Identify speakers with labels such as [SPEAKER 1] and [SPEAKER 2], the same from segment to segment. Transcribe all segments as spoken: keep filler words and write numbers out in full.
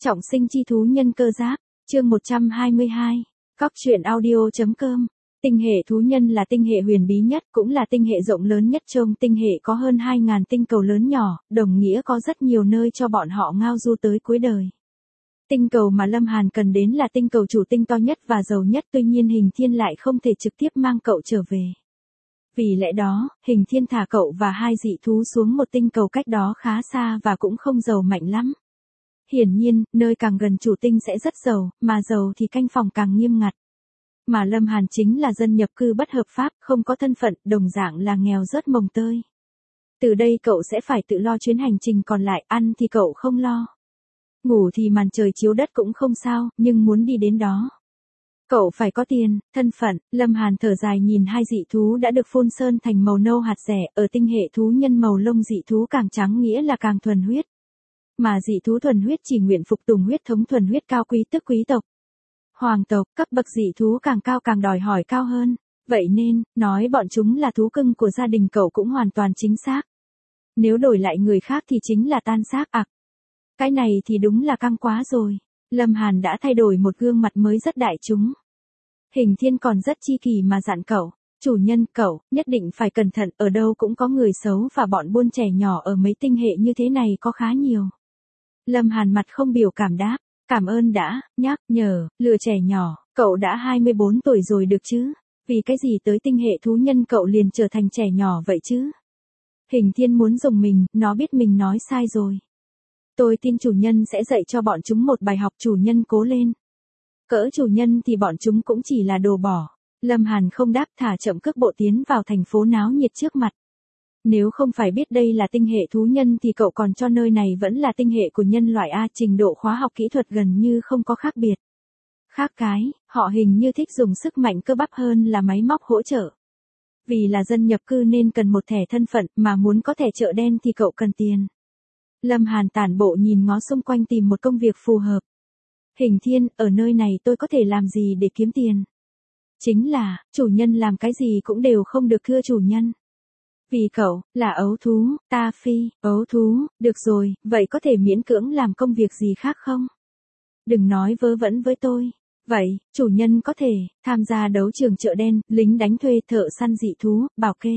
[SPEAKER 1] Trọng sinh chi thú nhân cơ giáp, chương một trăm hai mươi hai, Cóc truyện audio.com. Tinh hệ thú nhân là tinh hệ huyền bí nhất, cũng là tinh hệ rộng lớn nhất trong tinh hệ, có hơn hai nghìn tinh cầu lớn nhỏ, đồng nghĩa có rất nhiều nơi cho bọn họ ngao du tới cuối đời. Tinh cầu mà Lâm Hàn cần đến là tinh cầu chủ tinh to nhất và giàu nhất, tuy nhiên Hình Thiên lại không thể trực tiếp mang cậu trở về. Vì lẽ đó, Hình Thiên thả cậu và hai dị thú xuống một tinh cầu cách đó khá xa và cũng không giàu mạnh lắm. Hiển nhiên, nơi càng gần chủ tinh sẽ rất giàu, mà giàu thì canh phòng càng nghiêm ngặt. Mà Lâm Hàn chính là dân nhập cư bất hợp pháp, không có thân phận, đồng dạng là nghèo rớt mồng tơi. Từ đây cậu sẽ phải tự lo chuyến hành trình còn lại, ăn thì cậu không lo. Ngủ thì màn trời chiếu đất cũng không sao, nhưng muốn đi đến đó, cậu phải có tiền, thân phận. Lâm Hàn thở dài nhìn hai dị thú đã được phun sơn thành màu nâu hạt rẻ, ở tinh hệ thú nhân màu lông dị thú càng trắng nghĩa là càng thuần huyết. Mà dị thú thuần huyết chỉ nguyện phục tùng huyết thống thuần huyết cao quý tức quý tộc. Hoàng tộc, cấp bậc dị thú càng cao càng đòi hỏi cao hơn. Vậy nên, nói bọn chúng là thú cưng của gia đình cậu cũng hoàn toàn chính xác. Nếu đổi lại người khác thì chính là tan xác ặc. Cái này thì đúng là căng quá rồi. Lâm Hàn đã thay đổi một gương mặt mới rất đại chúng. Hình Thiên còn rất chi kỳ mà dặn cậu, chủ nhân cậu, nhất định phải cẩn thận, ở đâu cũng có người xấu và bọn buôn trẻ nhỏ ở mấy tinh hệ như thế này có khá nhiều. Lâm Hàn mặt không biểu cảm đáp, cảm ơn đã, nhắc nhở, lừa trẻ nhỏ, cậu đã hai mươi bốn tuổi rồi được chứ, vì cái gì tới tinh hệ thú nhân cậu liền trở thành trẻ nhỏ vậy chứ. Hình Thiên muốn dùng mình, nó biết mình nói sai rồi. Tôi tin chủ nhân sẽ dạy cho bọn chúng một bài học, chủ nhân cố lên. Cỡ chủ nhân thì bọn chúng cũng chỉ là đồ bỏ. Lâm Hàn không đáp, thả chậm cước bộ tiến vào thành phố náo nhiệt trước mặt. Nếu không phải biết đây là tinh hệ thú nhân thì cậu còn cho nơi này vẫn là tinh hệ của nhân loại A, trình độ khoa học kỹ thuật gần như không có khác biệt. Khác cái, họ hình như thích dùng sức mạnh cơ bắp hơn là máy móc hỗ trợ. Vì là dân nhập cư nên cần một thẻ thân phận, mà muốn có thẻ chợ đen thì cậu cần tiền. Lâm Hàn tản bộ nhìn ngó xung quanh tìm một công việc phù hợp. Hình Thiên, ở nơi này tôi có thể làm gì để kiếm tiền? Chính là, chủ nhân làm cái gì cũng đều không được thưa chủ nhân. Vì cậu, là ấu thú, ta phi, ấu thú, được rồi, vậy có thể miễn cưỡng làm công việc gì khác không? Đừng nói vớ vẩn với tôi. Vậy, chủ nhân có thể, tham gia đấu trường chợ đen, lính đánh thuê, thợ săn dị thú, bảo kê.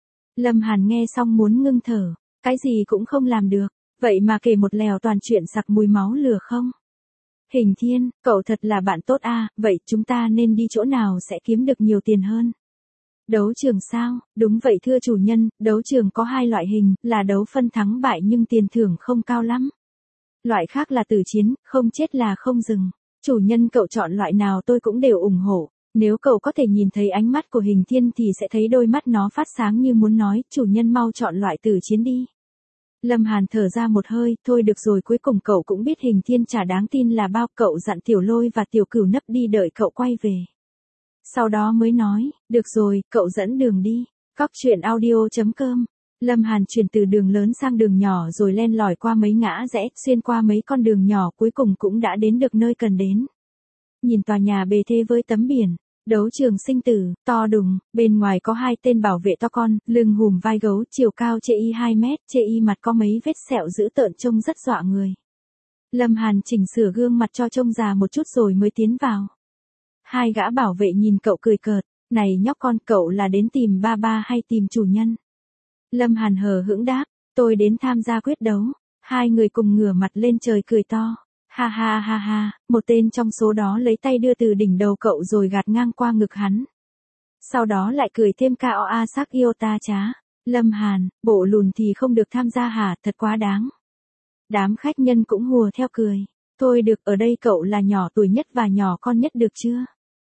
[SPEAKER 1] Lâm Hàn nghe xong muốn ngưng thở, cái gì cũng không làm được, vậy mà kể một lèo toàn chuyện sặc mùi máu lửa không? Hình Thiên, cậu thật là bạn tốt a, vậy chúng ta nên đi chỗ nào sẽ kiếm được nhiều tiền hơn? Đấu trường sao? Đúng vậy thưa chủ nhân, đấu trường có hai loại hình, là đấu phân thắng bại nhưng tiền thưởng không cao lắm. Loại khác là tử chiến, không chết là không dừng. Chủ nhân cậu chọn loại nào tôi cũng đều ủng hộ. Nếu cậu có thể nhìn thấy ánh mắt của Hình Thiên thì sẽ thấy đôi mắt nó phát sáng như muốn nói, chủ nhân mau chọn loại tử chiến đi. Lâm Hàn thở ra một hơi, thôi được rồi, cuối cùng cậu cũng biết Hình Thiên chả đáng tin là bao, cậu dặn Tiểu Lôi và Tiểu Cửu nấp đi đợi cậu quay về. Sau đó mới nói, được rồi, cậu dẫn đường đi. Cóc truyện audio.com. Lâm Hàn chuyển từ đường lớn sang đường nhỏ rồi len lỏi qua mấy ngã rẽ, xuyên qua mấy con đường nhỏ, cuối cùng cũng đã đến được nơi cần đến. Nhìn tòa nhà bề thế với tấm biển, đấu trường sinh tử, to đùng, bên ngoài có hai tên bảo vệ to con, lưng hùm vai gấu, chiều cao chê y hai mét, chê y mặt có mấy vết sẹo dữ tợn trông rất dọa người. Lâm Hàn chỉnh sửa gương mặt cho trông già một chút rồi mới tiến vào. Hai gã bảo vệ nhìn cậu cười cợt, này nhóc con, cậu là đến tìm ba ba hay tìm chủ nhân? Lâm Hàn hờ hững đáp, tôi đến tham gia quyết đấu. Hai người cùng ngửa mặt lên trời cười to. Ha ha ha ha, một tên trong số đó lấy tay đưa từ đỉnh đầu cậu rồi gạt ngang qua ngực hắn. Sau đó lại cười thêm ca o a sắc yêu ta chá. Lâm Hàn, bộ lùn thì không được tham gia hả, thật quá đáng. Đám khách nhân cũng hùa theo cười. Thôi được, ở đây cậu là nhỏ tuổi nhất và nhỏ con nhất được chưa?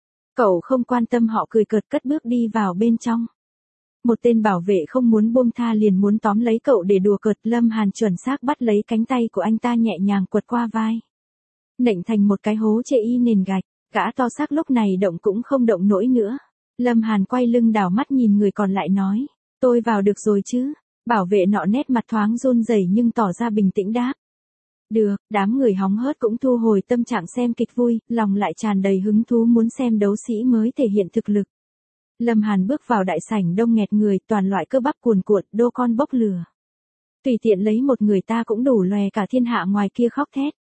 [SPEAKER 1] Cậu không quan tâm họ cười cợt, cất bước đi vào bên trong. Một tên bảo vệ không muốn buông tha liền muốn tóm lấy cậu để đùa cợt. Lâm Hàn chuẩn xác bắt lấy cánh tay của anh ta, nhẹ nhàng quật qua vai. Nện thành một cái hố chê y nền gạch, gã to xác lúc này động cũng không động nổi nữa. Lâm Hàn quay lưng đảo mắt nhìn người còn lại nói, tôi vào được rồi chứ? Bảo vệ nọ nét mặt thoáng run rẩy nhưng tỏ ra bình tĩnh đáp. Được, đám người hóng hớt cũng thu hồi tâm trạng xem kịch vui, lòng lại tràn đầy hứng thú muốn xem đấu sĩ mới thể hiện thực lực. Lâm Hàn bước vào đại sảnh đông nghẹt người, toàn loại cơ bắp cuồn cuộn, đô con bốc lửa. Tùy tiện lấy một người ta cũng đủ lòe cả thiên hạ ngoài kia khóc thét.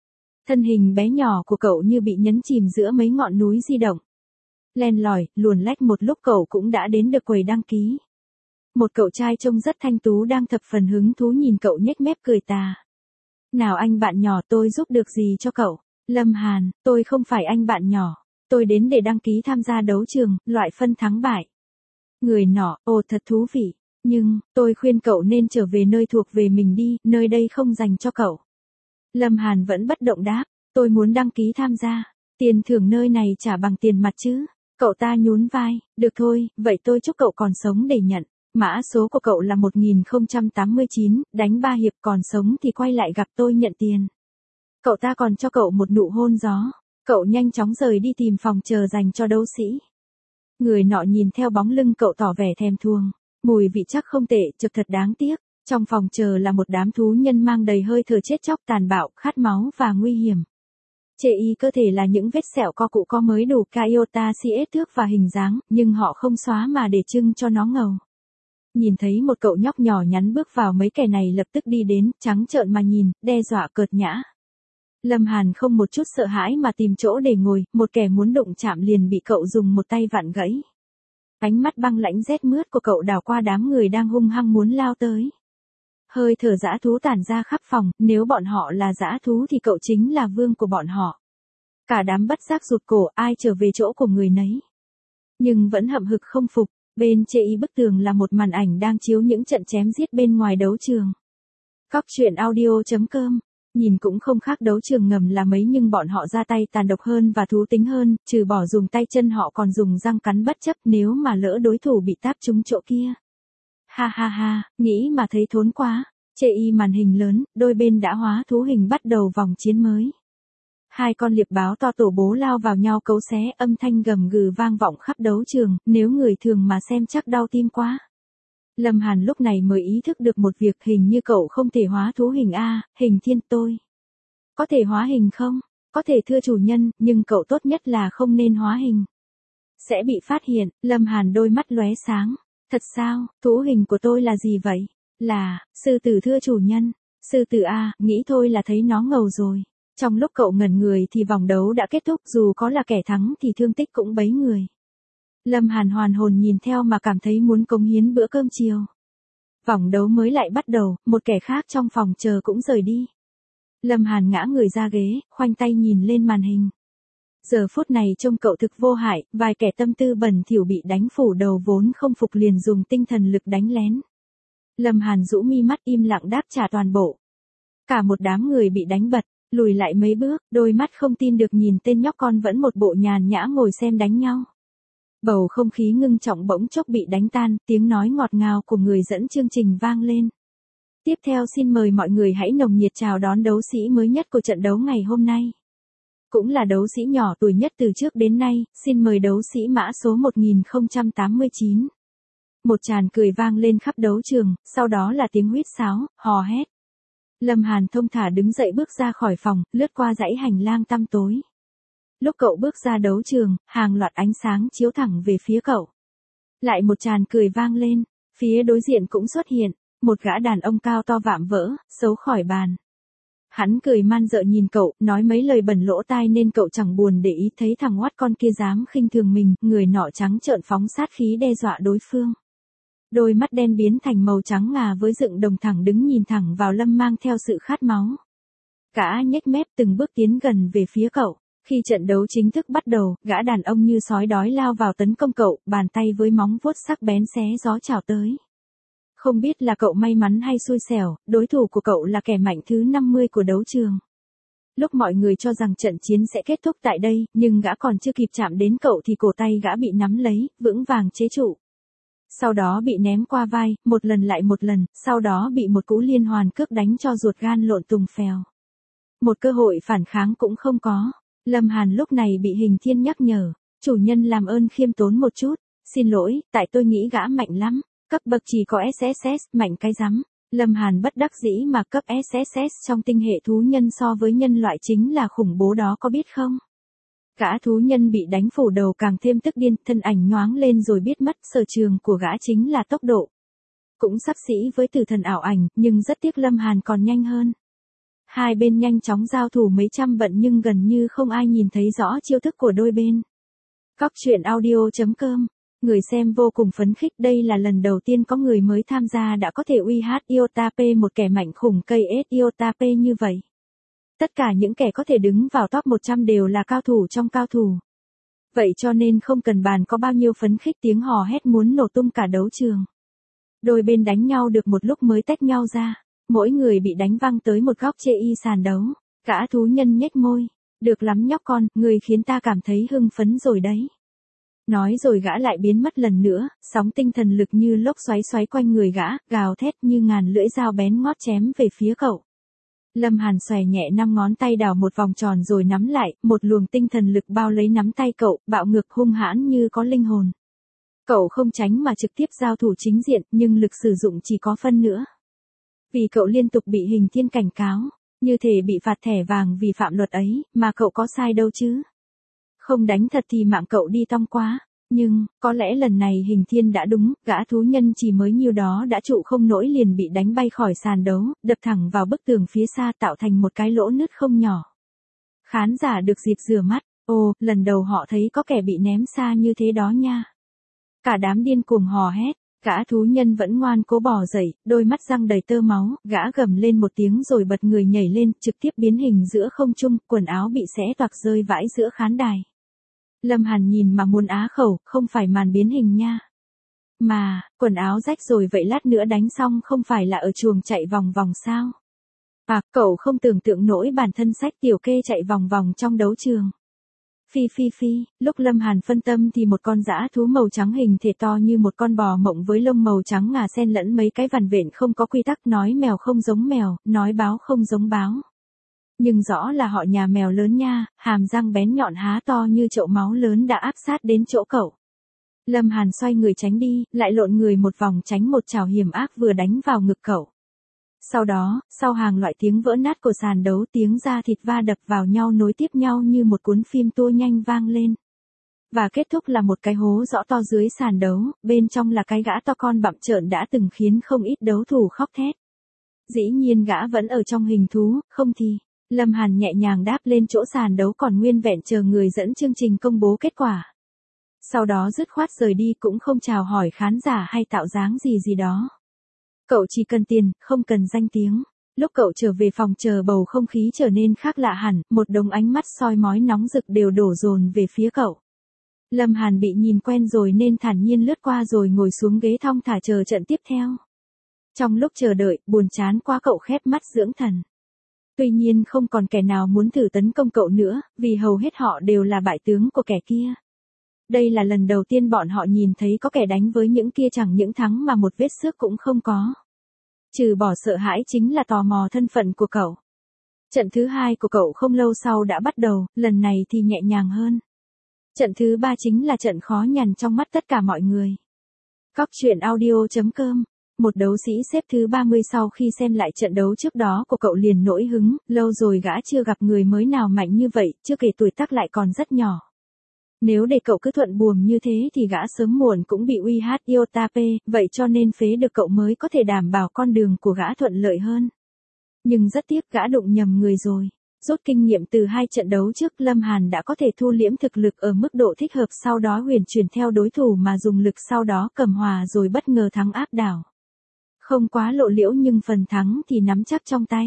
[SPEAKER 1] Thân hình bé nhỏ của cậu như bị nhấn chìm giữa mấy ngọn núi di động. Len lỏi, luồn lách một lúc cậu cũng đã đến được quầy đăng ký. Một cậu trai trông rất thanh tú đang thập phần hứng thú nhìn cậu nhếch mép cười tà. Nào anh bạn nhỏ, tôi giúp được gì cho cậu? Lâm Hàn, tôi không phải anh bạn nhỏ. Tôi đến để đăng ký tham gia đấu trường, loại phân thắng bại. Người nọ, ồ thật thú vị. Nhưng, tôi khuyên cậu nên trở về nơi thuộc về mình đi, nơi đây không dành cho cậu. Lâm Hàn vẫn bất động đáp, tôi muốn đăng ký tham gia. Tiền thưởng nơi này trả bằng tiền mặt chứ. Cậu ta nhún vai, được thôi, vậy tôi chúc cậu còn sống để nhận. Mã số của cậu là một nghìn không trăm tám mươi chín, đánh ba hiệp còn sống thì quay lại gặp tôi nhận tiền. Cậu ta còn cho cậu một nụ hôn gió. Cậu nhanh chóng rời đi tìm phòng chờ dành cho đấu sĩ. Người nọ nhìn theo bóng lưng cậu tỏ vẻ thèm thuồng. Mùi vị chắc không tệ, trực thật đáng tiếc. Trong phòng chờ là một đám thú nhân mang đầy hơi thở chết chóc tàn bạo, khát máu và nguy hiểm. Chê y cơ thể là những vết sẹo co cụ có mới đủ iota cs thước và hình dáng, nhưng họ không xóa mà để trưng cho nó ngầu. Nhìn thấy một cậu nhóc nhỏ nhắn bước vào, mấy kẻ này lập tức đi đến, trắng trợn mà nhìn, đe dọa cợt nhã. Lâm Hàn không một chút sợ hãi mà tìm chỗ để ngồi, một kẻ muốn đụng chạm liền bị cậu dùng một tay vặn gãy. Ánh mắt băng lãnh rét mướt của cậu đảo qua đám người đang hung hăng muốn lao tới. Hơi thở dã thú tản ra khắp phòng, nếu bọn họ là dã thú thì cậu chính là vương của bọn họ. Cả đám bất giác rụt cổ, ai trở về chỗ của người nấy. Nhưng vẫn hậm hực không phục, bên chê y bức tường là một màn ảnh đang chiếu những trận chém giết bên ngoài đấu trường. Cóc truyện audio chấm com. Nhìn cũng không khác đấu trường ngầm là mấy, nhưng bọn họ ra tay tàn độc hơn và thú tính hơn, trừ bỏ dùng tay chân họ còn dùng răng cắn bất chấp nếu mà lỡ đối thủ bị táp trúng chỗ kia. Ha ha ha, nghĩ mà thấy thốn quá. Chê y màn hình lớn, đôi bên đã hóa thú hình bắt đầu vòng chiến mới. Hai con liệp báo to tổ bố lao vào nhau cấu xé, âm thanh gầm gừ vang vọng khắp đấu trường, nếu người thường mà xem chắc đau tim quá. Lâm Hàn lúc này mới ý thức được một việc, hình như cậu không thể hóa thú hình a, hình thiên tôi. Có thể hóa hình không? Có thể thưa chủ nhân, nhưng cậu tốt nhất là không nên hóa hình. Sẽ bị phát hiện, Lâm Hàn đôi mắt lóe sáng. Thật sao, thú hình của tôi là gì vậy? Là, sư tử thưa chủ nhân. Sư tử a, nghĩ thôi là thấy nó ngầu rồi. Trong lúc cậu ngẩn người thì vòng đấu đã kết thúc, dù có là kẻ thắng thì thương tích cũng bấy người. Lâm Hàn hoàn hồn nhìn theo mà cảm thấy muốn cống hiến bữa cơm chiều. Vòng đấu mới lại bắt đầu, một kẻ khác trong phòng chờ cũng rời đi. Lâm Hàn ngã người ra ghế, khoanh tay nhìn lên màn hình. Giờ phút này trông cậu thực vô hại, vài kẻ tâm tư bẩn thỉu bị đánh phủ đầu vốn không phục liền dùng tinh thần lực đánh lén. Lâm Hàn rũ mi mắt im lặng đáp trả toàn bộ. Cả một đám người bị đánh bật, lùi lại mấy bước, đôi mắt không tin được nhìn tên nhóc con vẫn một bộ nhàn nhã ngồi xem đánh nhau. Bầu không khí ngưng trọng bỗng chốc bị đánh tan, tiếng nói ngọt ngào của người dẫn chương trình vang lên. Tiếp theo xin mời mọi người hãy nồng nhiệt chào đón đấu sĩ mới nhất của trận đấu ngày hôm nay. Cũng là đấu sĩ nhỏ tuổi nhất từ trước đến nay, xin mời đấu sĩ mã số một nghìn không trăm tám mươi chín. Một tràng cười vang lên khắp đấu trường, sau đó là tiếng huýt sáo, hò hét. Lâm Hàn thông thả đứng dậy bước ra khỏi phòng, lướt qua dãy hành lang tăm tối. Lúc cậu bước ra đấu trường, hàng loạt ánh sáng chiếu thẳng về phía cậu. Lại một tràng cười vang lên, phía đối diện cũng xuất hiện, một gã đàn ông cao to vạm vỡ, xấu khỏi bàn. Hắn cười man dợ nhìn cậu, nói mấy lời bẩn lỗ tai nên cậu chẳng buồn để ý, thấy thằng oát con kia dám khinh thường mình, người nọ trắng trợn phóng sát khí đe dọa đối phương. Đôi mắt đen biến thành màu trắng ngà với dựng đồng thẳng đứng nhìn thẳng vào Lâm mang theo sự khát máu. Gã nhếch mép từng bước tiến gần về phía cậu. Khi trận đấu chính thức bắt đầu, gã đàn ông như sói đói lao vào tấn công cậu, bàn tay với móng vuốt sắc bén xé gió chào tới. Không biết là cậu may mắn hay xui xẻo, đối thủ của cậu là kẻ mạnh thứ năm mươi của đấu trường. Lúc mọi người cho rằng trận chiến sẽ kết thúc tại đây, nhưng gã còn chưa kịp chạm đến cậu thì cổ tay gã bị nắm lấy, vững vàng chế trụ. Sau đó bị ném qua vai, một lần lại một lần, sau đó bị một cú liên hoàn cước đánh cho ruột gan lộn tùng phèo. Một cơ hội phản kháng cũng không có. Lâm Hàn lúc này bị Hình Thiên nhắc nhở, chủ nhân làm ơn khiêm tốn một chút, xin lỗi, tại tôi nghĩ gã mạnh lắm, cấp bậc chỉ có ét ét ét, mạnh cái rắm. Lâm Hàn bất đắc dĩ mà cấp ét ét ét trong tinh hệ thú nhân so với nhân loại chính là khủng bố đó có biết không? Gã thú nhân bị đánh phủ đầu càng thêm tức điên, thân ảnh nhoáng lên rồi biết mất, sở trường của gã chính là tốc độ. Cũng xấp xỉ với tử thần ảo ảnh, nhưng rất tiếc Lâm Hàn còn nhanh hơn. Hai bên nhanh chóng giao thủ mấy trăm vận nhưng gần như không ai nhìn thấy rõ chiêu thức của đôi bên. Cóc truyện audio.com. Người xem vô cùng phấn khích, đây là lần đầu tiên có người mới tham gia đã có thể uy hát Iota P, một kẻ mạnh khủng cây S Iota P như vậy. Tất cả những kẻ có thể đứng vào top một trăm đều là cao thủ trong cao thủ. Vậy cho nên không cần bàn có bao nhiêu phấn khích, tiếng hò hét muốn nổ tung cả đấu trường. Đôi bên đánh nhau được một lúc mới tách nhau ra. Mỗi người bị đánh văng tới một góc chê y sàn đấu. Gã thú nhân nhếch môi. Được lắm nhóc con, người khiến ta cảm thấy hưng phấn rồi đấy. Nói rồi gã lại biến mất lần nữa, sóng tinh thần lực như lốc xoáy xoáy quanh người gã, gào thét như ngàn lưỡi dao bén ngót chém về phía cậu. Lâm Hàn xòe nhẹ năm ngón tay đào một vòng tròn rồi nắm lại, một luồng tinh thần lực bao lấy nắm tay cậu, bạo ngược hung hãn như có linh hồn. Cậu không tránh mà trực tiếp giao thủ chính diện, nhưng lực sử dụng chỉ có phân nữa. Vì cậu liên tục bị hình thiên cảnh cáo, như thể bị phạt thẻ vàng vì phạm luật ấy, mà cậu có sai đâu chứ. Không đánh thật thì mạng cậu đi tong quá. Nhưng, có lẽ lần này hình thiên đã đúng, gã thú nhân chỉ mới nhiêu đó đã trụ không nổi liền bị đánh bay khỏi sàn đấu, đập thẳng vào bức tường phía xa tạo thành một cái lỗ nứt không nhỏ. Khán giả được dịp rửa mắt, ồ, lần đầu họ thấy có kẻ bị ném xa như thế đó nha. Cả đám điên cuồng hò hét, gã thú nhân vẫn ngoan cố bò dậy, đôi mắt răng đầy tơ máu, gã gầm lên một tiếng rồi bật người nhảy lên, trực tiếp biến hình giữa không trung, quần áo bị xé toạc rơi vãi giữa khán đài. Lâm Hàn nhìn mà muốn á khẩu, không phải màn biến hình nha. Mà, quần áo rách rồi vậy lát nữa đánh xong không phải là ở chuồng chạy vòng vòng sao? À, cậu không tưởng tượng nổi bản thân sách tiểu kê chạy vòng vòng trong đấu trường. Phi phi phi, lúc Lâm Hàn phân tâm thì một con dã thú màu trắng hình thể to như một con bò mộng với lông màu trắng ngà xen lẫn mấy cái vằn vện không có quy tắc, nói mèo không giống mèo, nói báo không giống báo. Nhưng rõ là họ nhà mèo lớn nha, hàm răng bén nhọn há to như chậu máu lớn đã áp sát đến chỗ cậu. Lâm Hàn xoay người tránh đi, lại lộn người một vòng tránh một chảo hiểm ác vừa đánh vào ngực cậu. Sau đó, sau hàng loại tiếng vỡ nát của sàn đấu, tiếng da thịt va đập vào nhau nối tiếp nhau như một cuốn phim tua nhanh vang lên. Và kết thúc là một cái hố rõ to dưới sàn đấu, bên trong là cái gã to con bặm trợn đã từng khiến không ít đấu thủ khóc thét. Dĩ nhiên gã vẫn ở trong hình thú, không thì... Lâm Hàn nhẹ nhàng đáp lên chỗ sàn đấu còn nguyên vẹn chờ người dẫn chương trình công bố kết quả. Sau đó dứt khoát rời đi cũng không chào hỏi khán giả hay tạo dáng gì gì đó. Cậu chỉ cần tiền, không cần danh tiếng. Lúc cậu trở về phòng chờ bầu không khí trở nên khác lạ hẳn, một đống ánh mắt soi mói nóng rực đều đổ dồn về phía cậu. Lâm Hàn bị nhìn quen rồi nên thản nhiên lướt qua rồi ngồi xuống ghế thong thả chờ trận tiếp theo. Trong lúc chờ đợi, buồn chán quá cậu khép mắt dưỡng thần. Tuy nhiên không còn kẻ nào muốn thử tấn công cậu nữa, vì hầu hết họ đều là bại tướng của kẻ kia. Đây là lần đầu tiên bọn họ nhìn thấy có kẻ đánh với những kia chẳng những thắng mà một vết xước cũng không có. Trừ bỏ sợ hãi chính là tò mò thân phận của cậu. Trận thứ hai của cậu không lâu sau đã bắt đầu, lần này thì nhẹ nhàng hơn. Trận thứ ba chính là trận khó nhằn trong mắt tất cả mọi người. Cóc truyện audio.com. Một đấu sĩ xếp thứ ba mươi sau khi xem lại trận đấu trước đó của cậu liền nổi hứng, lâu rồi gã chưa gặp người mới nào mạnh như vậy, chưa kể tuổi tác lại còn rất nhỏ. Nếu để cậu cứ thuận buồm như thế thì gã sớm muộn cũng bị uy hát Iota P, vậy cho nên phế được cậu mới có thể đảm bảo con đường của gã thuận lợi hơn. Nhưng rất tiếc gã đụng nhầm người rồi. Rút kinh nghiệm từ hai trận đấu trước, Lâm Hàn đã có thể thu liễm thực lực ở mức độ thích hợp, sau đó huyền chuyển theo đối thủ mà dùng lực, sau đó cầm hòa rồi bất ngờ thắng áp đảo. Không quá lộ liễu nhưng phần thắng thì nắm chắc trong tay.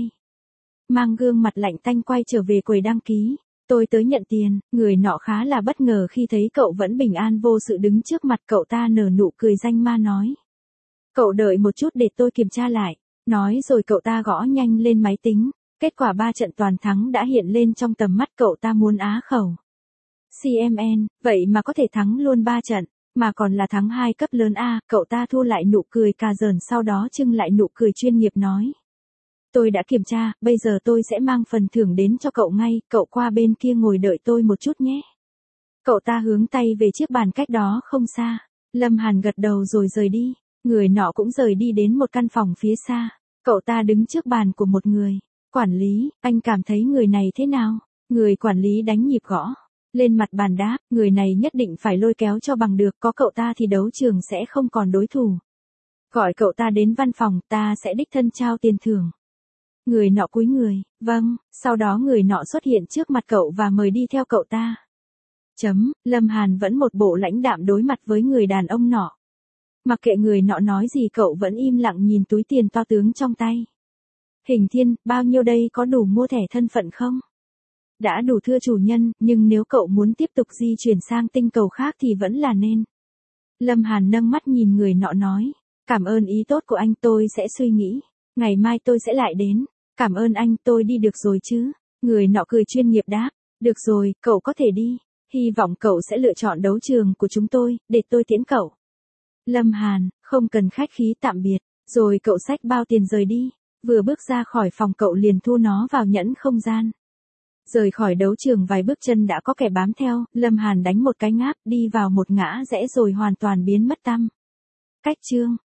[SPEAKER 1] Mang gương mặt lạnh tanh quay trở về quầy đăng ký. Tôi tới nhận tiền, người nọ khá là bất ngờ khi thấy cậu vẫn bình an vô sự đứng trước mặt cậu ta, nở nụ cười danh ma nói. Cậu đợi một chút để tôi kiểm tra lại. Nói rồi cậu ta gõ nhanh lên máy tính. Kết quả ba trận toàn thắng đã hiện lên trong tầm mắt cậu ta muốn á khẩu. xê em en, vậy mà có thể thắng luôn ba trận. Mà còn là thắng hai cấp lớn A, cậu ta thu lại nụ cười cà giỡn sau đó trưng lại nụ cười chuyên nghiệp nói. Tôi đã kiểm tra, bây giờ tôi sẽ mang phần thưởng đến cho cậu ngay, cậu qua bên kia ngồi đợi tôi một chút nhé. Cậu ta hướng tay về chiếc bàn cách đó không xa. Lâm Hàn gật đầu rồi rời đi. Người nọ cũng rời đi đến một căn phòng phía xa. Cậu ta đứng trước bàn của một người. Quản lý, anh cảm thấy người này thế nào? Người quản lý đánh nhịp gõ lên mặt bàn đáp, người này nhất định phải lôi kéo cho bằng được, có cậu ta thì đấu trường sẽ không còn đối thủ. Gọi cậu ta đến văn phòng, ta sẽ đích thân trao tiền thưởng. Người nọ cúi người, vâng, sau đó người nọ xuất hiện trước mặt cậu và mời đi theo cậu ta. Chấm, Lâm Hàn vẫn một bộ lãnh đạm đối mặt với người đàn ông nọ. Mặc kệ người nọ nói gì cậu vẫn im lặng nhìn túi tiền to tướng trong tay. Hình Thiên, bao nhiêu đây, có đủ mua thẻ thân phận không? Đã đủ thưa chủ nhân, nhưng nếu cậu muốn tiếp tục di chuyển sang tinh cầu khác thì vẫn là nên. Lâm Hàn nâng mắt nhìn người nọ nói. Cảm ơn ý tốt của anh, tôi sẽ suy nghĩ. Ngày mai tôi sẽ lại đến. Cảm ơn anh, tôi đi được rồi chứ? Người nọ cười chuyên nghiệp đáp. Được rồi, cậu có thể đi. Hy vọng cậu sẽ lựa chọn đấu trường của chúng tôi, để tôi tiễn cậu. Lâm Hàn, không cần khách khí, tạm biệt. Rồi cậu xách bao tiền rời đi. Vừa bước ra khỏi phòng cậu liền thu nó vào nhẫn không gian. Rời khỏi đấu trường vài bước chân đã có kẻ bám theo, Lâm Hàn đánh một cái ngáp, đi vào một ngã rẽ rồi hoàn toàn biến mất tăm. Cách chương